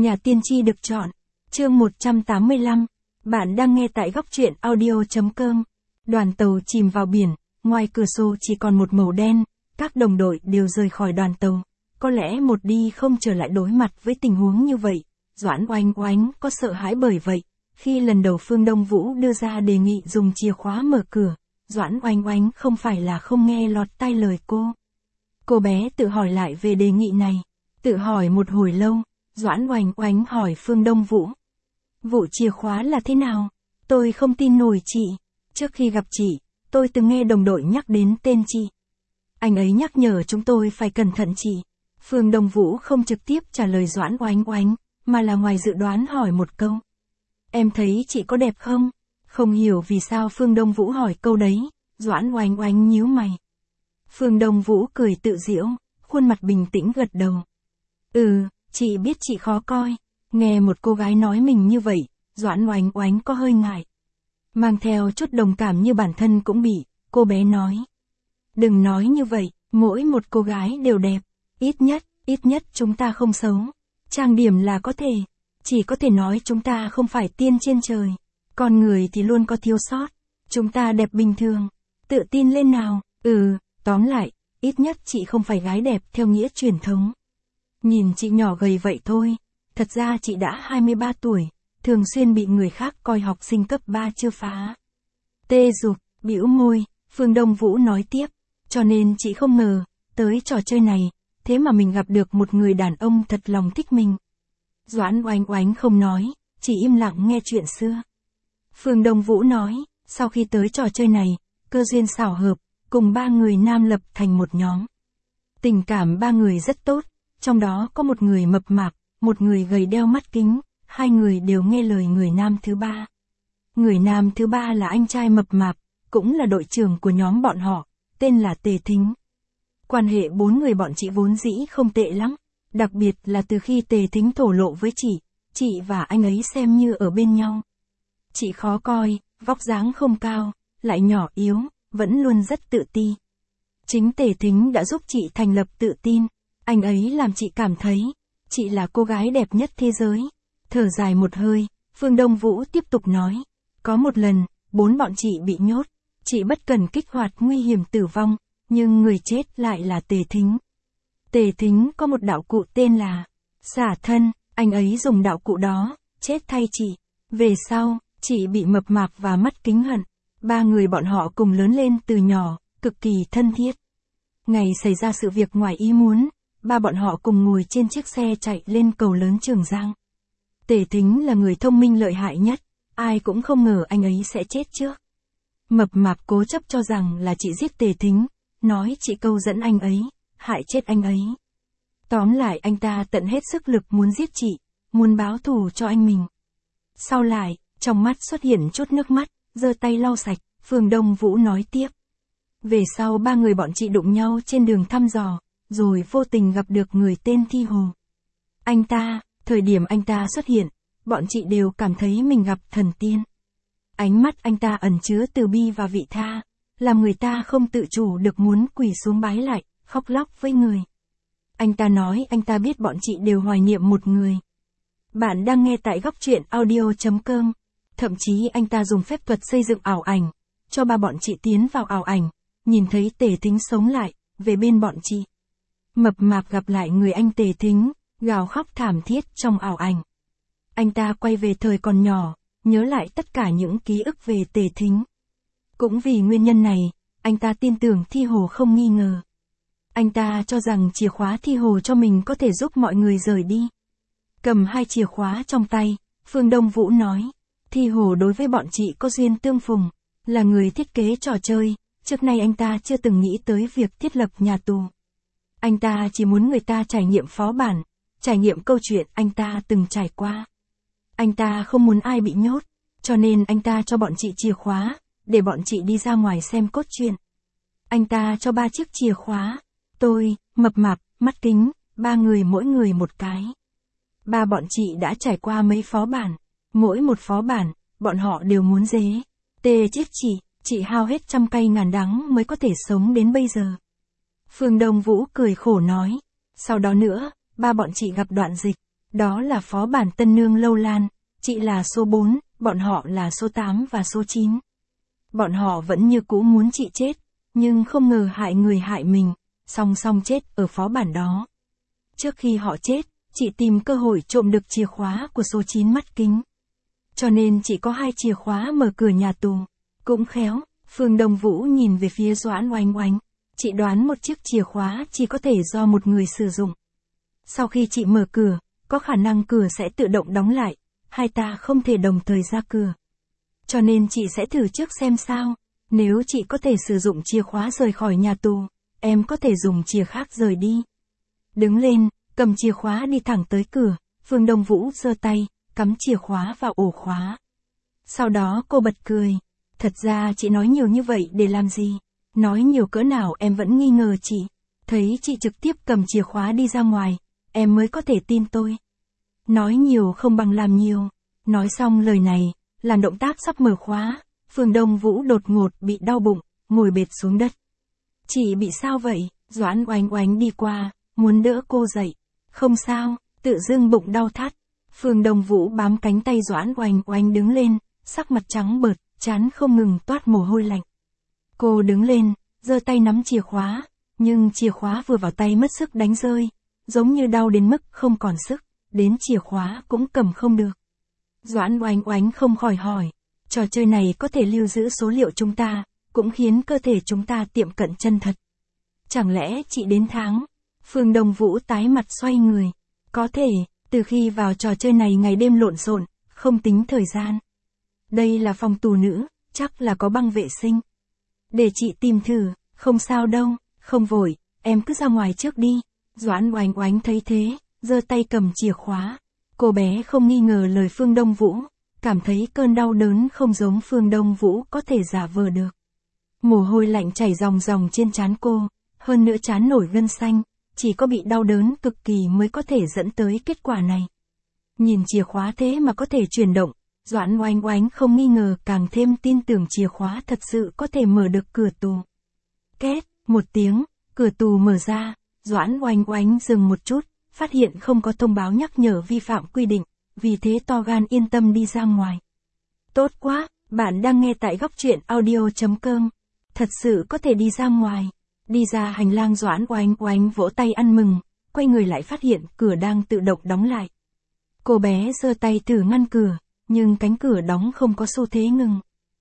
Nhà tiên tri được chọn. Chương 185. Bạn đang nghe tại góc truyện audio.com. Đoàn tàu chìm vào biển, ngoài cửa sổ chỉ còn một màu đen, các đồng đội đều rời khỏi đoàn tàu. Có lẽ một đi không trở lại đối mặt với tình huống như vậy. Doãn Oánh Oánh có sợ hãi bởi vậy. Khi lần đầu Phương Đông Vũ đưa ra đề nghị dùng chìa khóa mở cửa, Doãn Oánh Oánh không phải là không nghe lọt tai lời cô. Cô bé tự hỏi lại về đề nghị này. Tự hỏi một hồi lâu, Doãn Oánh Oánh hỏi Phương Đông Vũ. Vụ chìa khóa là thế nào? Tôi không tin nổi chị. Trước khi gặp chị, tôi từng nghe đồng đội nhắc đến tên chị. Anh ấy nhắc nhở chúng tôi phải cẩn thận chị. Phương Đông Vũ không trực tiếp trả lời Doãn Oánh Oánh, mà là ngoài dự đoán hỏi một câu. Em thấy chị có đẹp không? Không hiểu vì sao Phương Đông Vũ hỏi câu đấy, Doãn Oánh Oánh nhíu mày. Phương Đông Vũ cười tự giễu, khuôn mặt bình tĩnh gật đầu. Chị biết chị khó coi. Nghe một cô gái nói mình như vậy, Doãn Oánh Oánh có hơi ngại. Mang theo chút đồng cảm như bản thân cũng bị, cô bé nói. Đừng nói như vậy, mỗi một cô gái đều đẹp. Ít nhất chúng ta không xấu. Trang điểm là có thể. Chỉ có thể nói chúng ta không phải tiên trên trời. Con người thì luôn có thiếu sót. Chúng ta đẹp bình thường. Tự tin lên nào. Tóm lại, ít nhất chị không phải gái đẹp theo nghĩa truyền thống. Nhìn chị nhỏ gầy vậy thôi. Thật ra chị đã 23 tuổi, thường xuyên bị người khác coi học sinh cấp 3 chưa phá. Tê dục, bĩu môi, Phương Đông Vũ nói tiếp. Cho nên chị không ngờ, tới trò chơi này, thế mà mình gặp được một người đàn ông thật lòng thích mình. Doãn Oánh Oánh không nói, chỉ im lặng nghe chuyện xưa. Phương Đông Vũ nói, sau khi tới trò chơi này, cơ duyên xảo hợp, cùng 3 người nam lập thành một nhóm. Tình cảm 3 người rất tốt, trong đó có một người mập mạp, một người gầy đeo mắt kính, 2 người đều nghe lời người nam thứ 3. Người nam thứ 3 là anh trai mập mạp, cũng là đội trưởng của nhóm bọn họ, tên là Tề Thính. Quan hệ 4 người bọn chị vốn dĩ không tệ lắm, đặc biệt là từ khi Tề Thính thổ lộ với chị và anh ấy xem như ở bên nhau. Chị khó coi, vóc dáng không cao, lại nhỏ yếu, vẫn luôn rất tự ti. Chính Tề Thính đã giúp chị thành lập tự tin, anh ấy làm chị cảm thấy, chị là cô gái đẹp nhất thế giới. Thở dài một hơi, Phương Đông Vũ tiếp tục nói. Có một lần, 4 bọn chị bị nhốt. Chị bất cần kích hoạt nguy hiểm tử vong, nhưng người chết lại là Tề Thính. Tề Thính có một đạo cụ tên là xả thân, anh ấy dùng đạo cụ đó, chết thay chị. Về sau, chị bị mập mạp và mắt kính hận. 3 người bọn họ cùng lớn lên từ nhỏ, cực kỳ thân thiết. Ngày xảy ra sự việc ngoài ý muốn, 3 bọn họ cùng ngồi trên chiếc xe chạy lên cầu lớn Trường Giang. Tề Thính là người thông minh lợi hại nhất, ai cũng không ngờ anh ấy sẽ chết trước. Mập mạp cố chấp cho rằng là chị giết Tề Thính, nói chị câu dẫn anh ấy, hại chết anh ấy. Tóm lại anh ta tận hết sức lực muốn giết chị, muốn báo thù cho anh mình. Sau lại, trong mắt xuất hiện chút nước mắt, giơ tay lau sạch, Phương Đông Vũ nói tiếp. Về sau 3 người bọn chị đụng nhau trên đường thăm dò, rồi vô tình gặp được người tên Thi Hồ. Thời điểm anh ta xuất hiện, bọn chị đều cảm thấy mình gặp thần tiên. Ánh mắt anh ta ẩn chứa từ bi và vị tha, làm người ta không tự chủ được muốn quỳ xuống bái lại, khóc lóc với người. Anh ta nói anh ta biết bọn chị đều hoài niệm một người. Bạn đang nghe tại góc truyện audio.com. Thậm chí anh ta dùng phép thuật xây dựng ảo ảnh, cho 3 bọn chị tiến vào ảo ảnh, nhìn thấy Tề Thính sống lại, về bên bọn chị. Mập mạp gặp lại người anh Tề Thính, gào khóc thảm thiết trong ảo ảnh. Anh ta quay về thời còn nhỏ, nhớ lại tất cả những ký ức về Tề Thính. Cũng vì nguyên nhân này, anh ta tin tưởng Thi Hồ không nghi ngờ. Anh ta cho rằng chìa khóa Thi Hồ cho mình có thể giúp mọi người rời đi. Cầm 2 chìa khóa trong tay, Phương Đông Vũ nói. Thi Hồ đối với bọn chị có duyên tương phùng, là người thiết kế trò chơi, trước nay anh ta chưa từng nghĩ tới việc thiết lập nhà tù. Anh ta chỉ muốn người ta trải nghiệm phó bản, trải nghiệm câu chuyện anh ta từng trải qua. Anh ta không muốn ai bị nhốt, cho nên anh ta cho bọn chị chìa khóa, để bọn chị đi ra ngoài xem cốt truyện. Anh ta cho 3 chiếc chìa khóa, tôi, mập mạp, mắt kính, 3 người mỗi người một cái. 3 bọn chị đã trải qua mấy phó bản, mỗi một phó bản, bọn họ đều muốn dế. Tê chết chị hao hết trăm cay ngàn đắng mới có thể sống đến bây giờ. Phương Đông Vũ cười khổ nói, sau đó nữa, 3 bọn chị gặp đoạn dịch. Đó là phó bản Tân Nương Lâu Lan, chị là số 4, bọn họ là số 8 và số 9. Bọn họ vẫn như cũ muốn chị chết, nhưng không ngờ hại người hại mình, song song chết ở phó bản đó. Trước khi họ chết, chị tìm cơ hội trộm được chìa khóa của số 9 mắt kính. Cho nên chị có 2 chìa khóa mở cửa nhà tù. Cũng khéo, Phương Đông Vũ nhìn về phía Doãn Oánh Oánh. Chị đoán một chiếc chìa khóa chỉ có thể do một người sử dụng. Sau khi chị mở cửa, có khả năng cửa sẽ tự động đóng lại, hai ta không thể đồng thời ra cửa. Cho nên chị sẽ thử trước xem sao, nếu chị có thể sử dụng chìa khóa rời khỏi nhà tù, em có thể dùng chìa khác rời đi. Đứng lên, cầm chìa khóa đi thẳng tới cửa, Phương Đông Vũ giơ tay, cắm chìa khóa vào ổ khóa. Sau đó cô bật cười. Thật ra chị nói nhiều như vậy để làm gì? Nói nhiều cỡ nào em vẫn nghi ngờ chị. Thấy chị trực tiếp cầm chìa khóa đi ra ngoài, em mới có thể tin tôi. Nói nhiều không bằng làm nhiều. Nói xong lời này, làm động tác sắp mở khóa, Phương Đông Vũ đột ngột bị đau bụng, ngồi bệt xuống đất. Chị bị sao vậy? Doãn Oánh Oánh đi qua, muốn đỡ cô dậy. Không sao, tự dưng bụng đau thắt. Phương Đông Vũ bám cánh tay Doãn Oánh Oánh đứng lên, sắc mặt trắng bợt, trán không ngừng toát mồ hôi lạnh. Cô đứng lên, giơ tay nắm chìa khóa, nhưng chìa khóa vừa vào tay mất sức đánh rơi, giống như đau đến mức không còn sức, đến chìa khóa cũng cầm không được. Doãn Oánh Oánh không khỏi hỏi, trò chơi này có thể lưu giữ số liệu chúng ta, cũng khiến cơ thể chúng ta tiệm cận chân thật. Chẳng lẽ chị đến tháng? Phương Đông Vũ tái mặt xoay người. Có thể, từ khi vào trò chơi này ngày đêm lộn xộn, không tính thời gian. Đây là phòng tù nữ, chắc là có băng vệ sinh. Để chị tìm thử, không sao đâu, không vội, em cứ ra ngoài trước đi. Doãn Oánh Oánh thấy thế, giơ tay cầm chìa khóa. Cô bé không nghi ngờ lời Phương Đông Vũ, cảm thấy cơn đau đớn không giống Phương Đông Vũ có thể giả vờ được. Mồ hôi lạnh chảy ròng ròng trên trán cô, hơn nữa trán nổi gân xanh, chỉ có bị đau đớn cực kỳ mới có thể dẫn tới kết quả này. Nhìn chìa khóa thế mà có thể chuyển động, Doãn Oánh Oánh không nghi ngờ càng thêm tin tưởng chìa khóa thật sự có thể mở được cửa tù. Két, một tiếng, cửa tù mở ra, Doãn Oánh Oánh dừng một chút, phát hiện không có thông báo nhắc nhở vi phạm quy định, vì thế to gan yên tâm đi ra ngoài. Tốt quá, bạn đang nghe tại góc truyện audio.com. Thật sự có thể đi ra ngoài. Đi ra hành lang Doãn Oánh Oánh vỗ tay ăn mừng, quay người lại phát hiện cửa đang tự động đóng lại. Cô bé giơ tay thử ngăn cửa, nhưng cánh cửa đóng không có xu thế ngừng.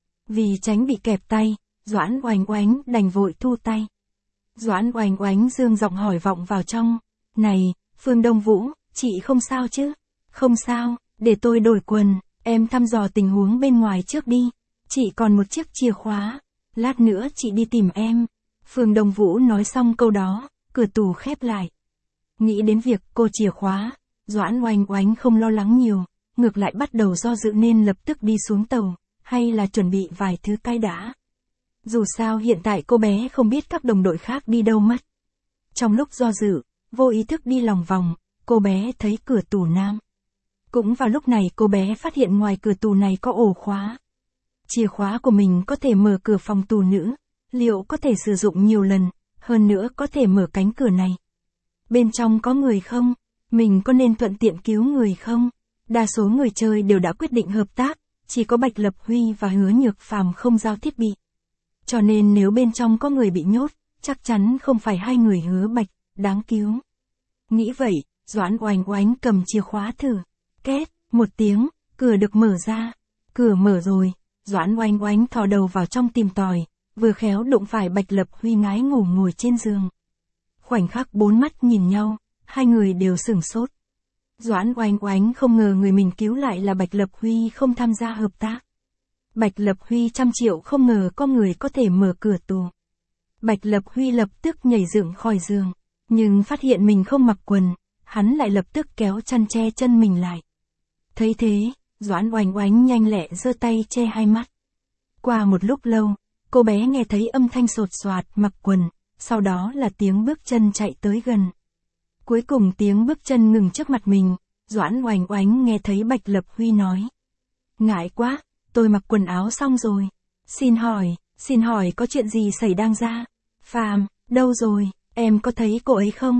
Vì tránh bị kẹp tay, Doãn Oánh Oánh đành vội thu tay. Doãn Oánh Oánh dương giọng hỏi vọng vào trong. Này, Phương Đông Vũ, chị không sao chứ? Không sao, để tôi đổi quần, em thăm dò tình huống bên ngoài trước đi. Chị còn một chiếc chìa khóa, lát nữa chị đi tìm em. Phương Đông Vũ nói xong câu đó, cửa tù khép lại. Nghĩ đến việc cô chìa khóa, Doãn Oánh Oánh không lo lắng nhiều, ngược lại bắt đầu do dự nên lập tức đi xuống tàu, hay là chuẩn bị vài thứ cái đã. Dù sao hiện tại cô bé không biết các đồng đội khác đi đâu mất. Trong lúc do dự, vô ý thức đi lòng vòng, cô bé thấy cửa tù nam. Cũng vào lúc này cô bé phát hiện ngoài cửa tù này có ổ khóa. Chìa khóa của mình có thể mở cửa phòng tù nữ, liệu có thể sử dụng nhiều lần, hơn nữa có thể mở cánh cửa này. Bên trong có người không? Mình có nên thuận tiện cứu người không? Đa số người chơi đều đã quyết định hợp tác, chỉ có Bạch Lập Huy và Hứa Nhược Phàm không giao thiết bị. Cho nên nếu bên trong có người bị nhốt, chắc chắn không phải hai người Hứa Bạch, đáng cứu. Nghĩ vậy, Doãn Oánh Oánh cầm chìa khóa thử. Két, một tiếng, cửa được mở ra. Cửa mở rồi, Doãn Oánh Oánh thò đầu vào trong tìm tòi, vừa khéo đụng phải Bạch Lập Huy ngái ngủ ngồi trên giường. Khoảnh khắc bốn mắt nhìn nhau, hai người đều sửng sốt. Doãn Oánh Oánh không ngờ người mình cứu lại là Bạch Lập Huy không tham gia hợp tác. Bạch Lập Huy 100 triệu không ngờ có người có thể mở cửa tù. Bạch Lập Huy lập tức nhảy dựng khỏi giường, nhưng phát hiện mình không mặc quần, hắn lại lập tức kéo chăn che chân mình lại. Thấy thế, Doãn Oánh Oánh nhanh lẹ giơ tay che hai mắt. Qua một lúc lâu, cô bé nghe thấy âm thanh sột soạt mặc quần, sau đó là tiếng bước chân chạy tới gần. Cuối cùng tiếng bước chân ngừng trước mặt mình, Doãn Oánh Oánh nghe thấy Bạch Lập Huy nói. Ngại quá, tôi mặc quần áo xong rồi. Xin hỏi có chuyện gì xảy đang ra? Phàm, đâu rồi, em có thấy cô ấy không?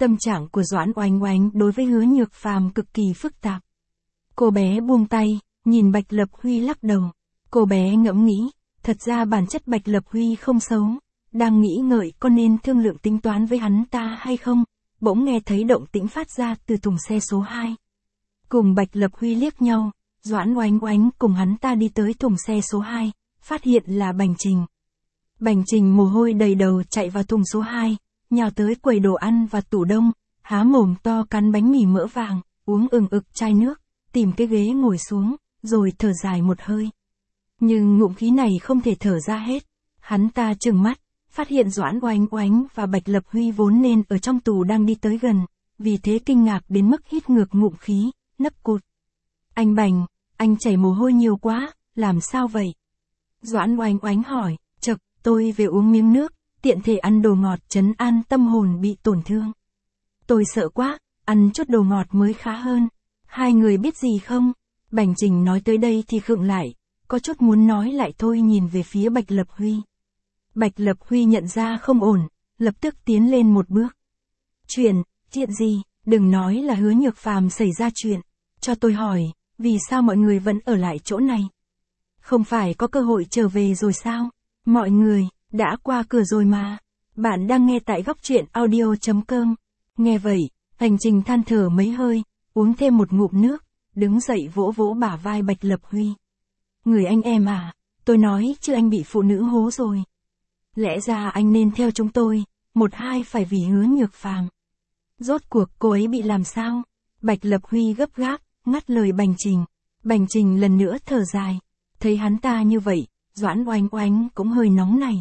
Tâm trạng của Doãn Oánh Oánh đối với Hứa Nhược Phàm cực kỳ phức tạp. Cô bé buông tay, nhìn Bạch Lập Huy lắc đầu. Cô bé ngẫm nghĩ, thật ra bản chất Bạch Lập Huy không xấu. Đang nghĩ ngợi có nên thương lượng tính toán với hắn ta hay không, bỗng nghe thấy động tĩnh phát ra từ thùng xe số 2. Cùng Bạch Lập Huy liếc nhau, Doãn Oánh Oánh cùng hắn ta đi tới thùng xe số 2, phát hiện là Bành Trình. Bành Trình mồ hôi đầy đầu chạy vào thùng số 2, nhào tới quầy đồ ăn và tủ đông, há mồm to cắn bánh mì mỡ vàng, uống ừng ực chai nước, tìm cái ghế ngồi xuống, rồi thở dài một hơi. Nhưng ngụm khí này không thể thở ra hết. Hắn ta trừng mắt, phát hiện Doãn Oánh Oánh và Bạch Lập Huy vốn nên ở trong tù đang đi tới gần, vì thế kinh ngạc đến mức hít ngược ngụm khí, nấc cụt. Anh Bành, anh chảy mồ hôi nhiều quá, làm sao vậy? Doãn Oánh Oánh hỏi, chậc, tôi về uống miếng nước, tiện thể ăn đồ ngọt trấn an tâm hồn bị tổn thương. Tôi sợ quá, ăn chút đồ ngọt mới khá hơn. Hai người biết gì không? Bành Trình nói tới đây thì khựng lại, có chút muốn nói lại thôi nhìn về phía Bạch Lập Huy. Bạch Lập Huy nhận ra không ổn, lập tức tiến lên một bước. Chuyện gì, đừng nói là Hứa Nhược Phàm xảy ra chuyện. Cho tôi hỏi, vì sao mọi người vẫn ở lại chỗ này? Không phải có cơ hội trở về rồi sao? Mọi người, đã qua cửa rồi mà. Bạn đang nghe tại góc truyện audio.com. Nghe vậy, Hành Trình than thở mấy hơi, uống thêm một ngụm nước, đứng dậy vỗ vỗ bả vai Bạch Lập Huy. Người anh em à, tôi nói chứ anh bị phụ nữ hố rồi. Lẽ ra anh nên theo chúng tôi, một hai phải vì Hứa Nhược Phàm. Rốt cuộc cô ấy bị làm sao? Bạch Lập Huy gấp gáp, ngắt lời Bành Trình. Bành Trình lần nữa thở dài. Thấy hắn ta như vậy, Doãn Oánh Oánh cũng hơi nóng này.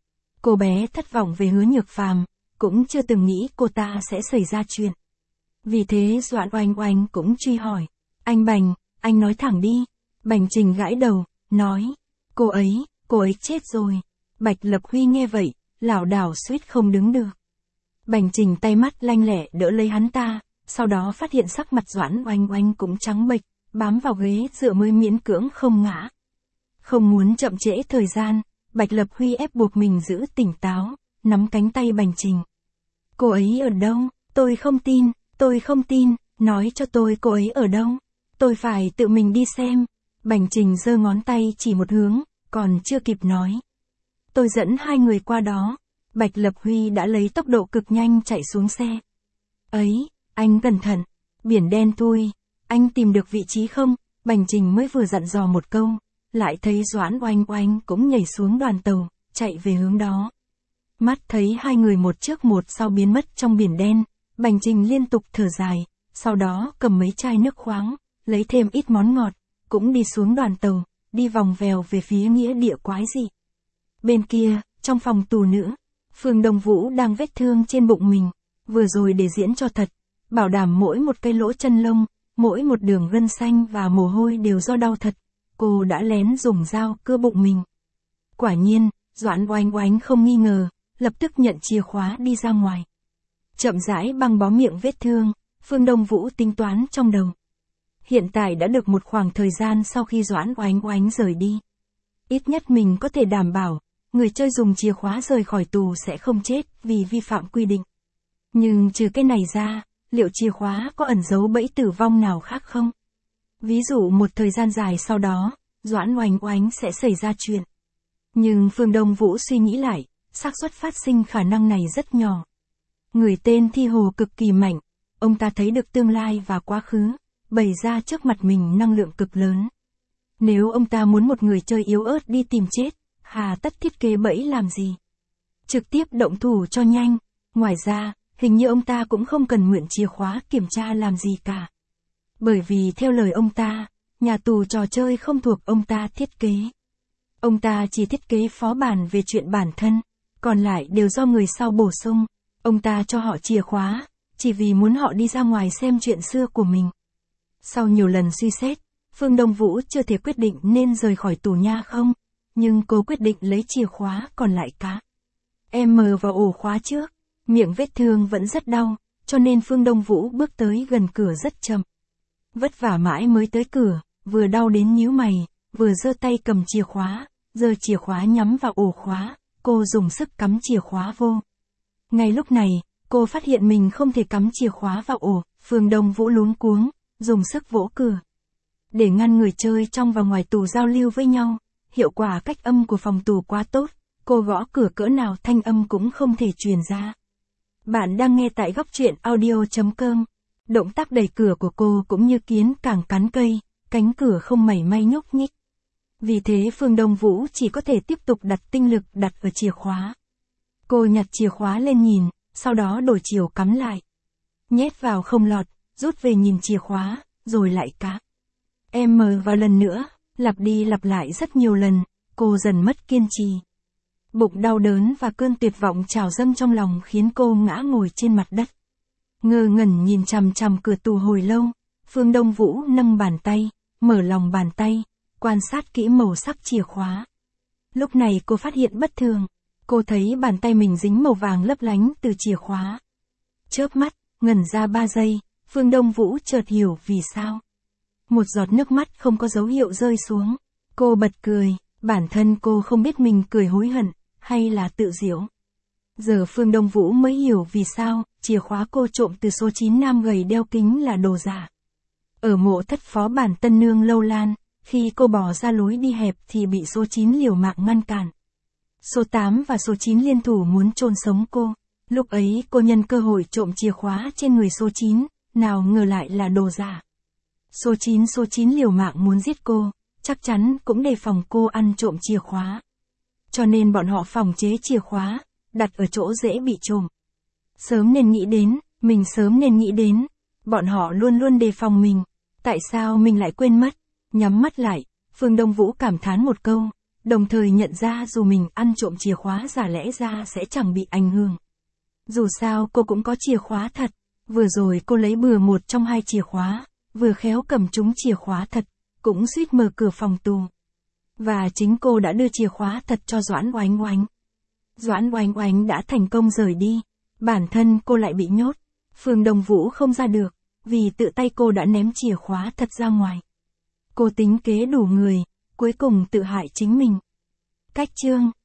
Cô bé thất vọng về Hứa Nhược Phàm, cũng chưa từng nghĩ cô ta sẽ xảy ra chuyện. Vì thế Doãn Oánh Oánh cũng truy hỏi. Anh Bành, anh nói thẳng đi. Bành Trình gãi đầu, nói. Cô ấy chết rồi. Bạch Lập Huy nghe vậy, lảo đảo suýt không đứng được. Bành Trình tay mắt lanh lẹ đỡ lấy hắn ta, sau đó phát hiện sắc mặt Doãn Oánh Oánh cũng trắng bệch, bám vào ghế dựa mới miễn cưỡng không ngã. Không muốn chậm trễ thời gian, Bạch Lập Huy ép buộc mình giữ tỉnh táo, nắm cánh tay Bành Trình. Cô ấy ở đâu? Tôi không tin, nói cho tôi cô ấy ở đâu? Tôi phải tự mình đi xem. Bành Trình giơ ngón tay chỉ một hướng, còn chưa kịp nói. Tôi dẫn hai người qua đó. Bạch Lập Huy đã lấy tốc độ cực nhanh chạy xuống xe. Ấy, anh cẩn thận, biển đen thui, anh tìm được vị trí không? Bành Trình mới vừa dặn dò một câu, lại thấy Doãn Oánh Oánh cũng nhảy xuống đoàn tàu, chạy về hướng đó. Mắt thấy hai người một trước một sau biến mất trong biển đen, Bành Trình liên tục thở dài, sau đó cầm mấy chai nước khoáng, lấy thêm ít món ngọt, cũng đi xuống đoàn tàu, đi vòng vèo về phía nghĩa địa quái dị. Bên kia, trong phòng tù nữ, Phương Đông Vũ đang vết thương trên bụng mình, vừa rồi để diễn cho thật, bảo đảm mỗi một cây lỗ chân lông, mỗi một đường gân xanh và mồ hôi đều do đau thật, cô đã lén dùng dao cưa bụng mình. Quả nhiên, Doãn Oánh Oánh không nghi ngờ, lập tức nhận chìa khóa đi ra ngoài. Chậm rãi băng bó miệng vết thương, Phương Đông Vũ tính toán trong đầu. Hiện tại đã được một khoảng thời gian sau khi Doãn Oánh Oánh rời đi. Ít nhất mình có thể đảm bảo, người chơi dùng chìa khóa rời khỏi tù sẽ không chết vì vi phạm quy định. Nhưng trừ cái này ra, liệu chìa khóa có ẩn giấu bẫy tử vong nào khác không? Ví dụ một thời gian dài sau đó, Doãn Oánh Oánh sẽ xảy ra chuyện. Nhưng Phương Đông Vũ suy nghĩ lại, xác suất phát sinh khả năng này rất nhỏ. Người tên Thi Hồ cực kỳ mạnh, ông ta thấy được tương lai và quá khứ, bày ra trước mặt mình năng lượng cực lớn. Nếu ông ta muốn một người chơi yếu ớt đi tìm chết, hà tất thiết kế bẫy làm gì? Trực tiếp động thủ cho nhanh. Ngoài ra, hình như ông ta cũng không cần mượn chìa khóa kiểm tra làm gì cả. Bởi vì theo lời ông ta, nhà tù trò chơi không thuộc ông ta thiết kế. Ông ta chỉ thiết kế phó bản về chuyện bản thân, còn lại đều do người sau bổ sung. Ông ta cho họ chìa khóa, chỉ vì muốn họ đi ra ngoài xem chuyện xưa của mình. Sau nhiều lần suy xét, Phương Đông Vũ chưa thể quyết định nên rời khỏi tù nha không, nhưng cô quyết định lấy chìa khóa còn lại cá. Em mờ vào ổ khóa trước, miệng vết thương vẫn rất đau, cho nên Phương Đông Vũ bước tới gần cửa rất chậm. Vất vả mãi mới tới cửa, vừa đau đến nhíu mày, vừa giơ tay cầm chìa khóa, giơ chìa khóa nhắm vào ổ khóa, cô dùng sức cắm chìa khóa vô. Ngay lúc này, Cô phát hiện mình không thể cắm chìa khóa vào ổ, Phương Đông Vũ luống cuống, dùng sức vỗ cửa. Để ngăn người chơi trong và ngoài tù giao lưu với nhau, hiệu quả cách âm của phòng tù quá tốt, cô gõ cửa cỡ nào thanh âm cũng không thể truyền ra. Bạn đang nghe tại góc truyện audio.com. Động tác đẩy cửa của cô cũng như kiến càng cắn cây, cánh cửa không mảy may nhúc nhích. Vì thế Phương Đông Vũ chỉ có thể tiếp tục đặt tinh lực đặt ở chìa khóa. Cô nhặt chìa khóa lên nhìn, sau đó đổi chiều cắm lại. Nhét vào không lọt, rút về nhìn chìa khóa, rồi lại cá. Em mờ vào lần nữa, lặp đi lặp lại rất nhiều lần, cô dần mất kiên trì. Bụng đau đớn và cơn tuyệt vọng trào dâng trong lòng khiến cô ngã ngồi trên mặt đất. Ngơ ngẩn nhìn chằm chằm cửa tù hồi lâu, Phương Đông Vũ nâng bàn tay, mở lòng bàn tay, quan sát kỹ màu sắc chìa khóa. Lúc này cô phát hiện bất thường, cô thấy bàn tay mình dính màu vàng lấp lánh từ chìa khóa. Chớp mắt, ngẩn ra 3 giây, Phương Đông Vũ chợt hiểu vì sao. Một giọt nước mắt không có dấu hiệu rơi xuống. Cô bật cười, bản thân cô không biết mình cười hối hận, hay là tự giễu. Giờ Phương Đông Vũ mới hiểu vì sao, chìa khóa cô trộm từ số 9 nam gầy đeo kính là đồ giả. Ở mộ thất phó bản Tân Nương Lâu Lan, khi cô bỏ ra lối đi hẹp thì bị số 9 liều mạng ngăn cản. Số 8 và số 9 liên thủ muốn chôn sống cô. Lúc ấy cô nhân cơ hội trộm chìa khóa trên người số 9, nào ngờ lại là đồ giả. Số 9 liều mạng muốn giết cô, chắc chắn cũng đề phòng cô ăn trộm chìa khóa. Cho nên bọn họ phòng chế chìa khóa, đặt ở chỗ dễ bị trộm. Sớm nên nghĩ đến, mình sớm nên nghĩ đến. Bọn họ luôn luôn đề phòng mình. Tại sao mình lại quên mất? Nhắm mắt lại, Phương Đông Vũ cảm thán một câu, đồng thời nhận ra dù mình ăn trộm chìa khóa giả lẽ ra sẽ chẳng bị ảnh hưởng. Dù sao cô cũng có chìa khóa thật, vừa rồi cô lấy bừa một trong 2 chìa khóa, vừa khéo cầm trúng chìa khóa thật, cũng suýt mở cửa phòng tù. Và chính cô đã đưa chìa khóa thật cho Doãn Oánh Oánh. Doãn Oánh Oánh đã thành công rời đi, bản thân cô lại bị nhốt. Phương Đông Vũ không ra được, vì tự tay cô đã ném chìa khóa thật ra ngoài. Cô tính kế đủ người, cuối cùng tự hại chính mình. Cách chương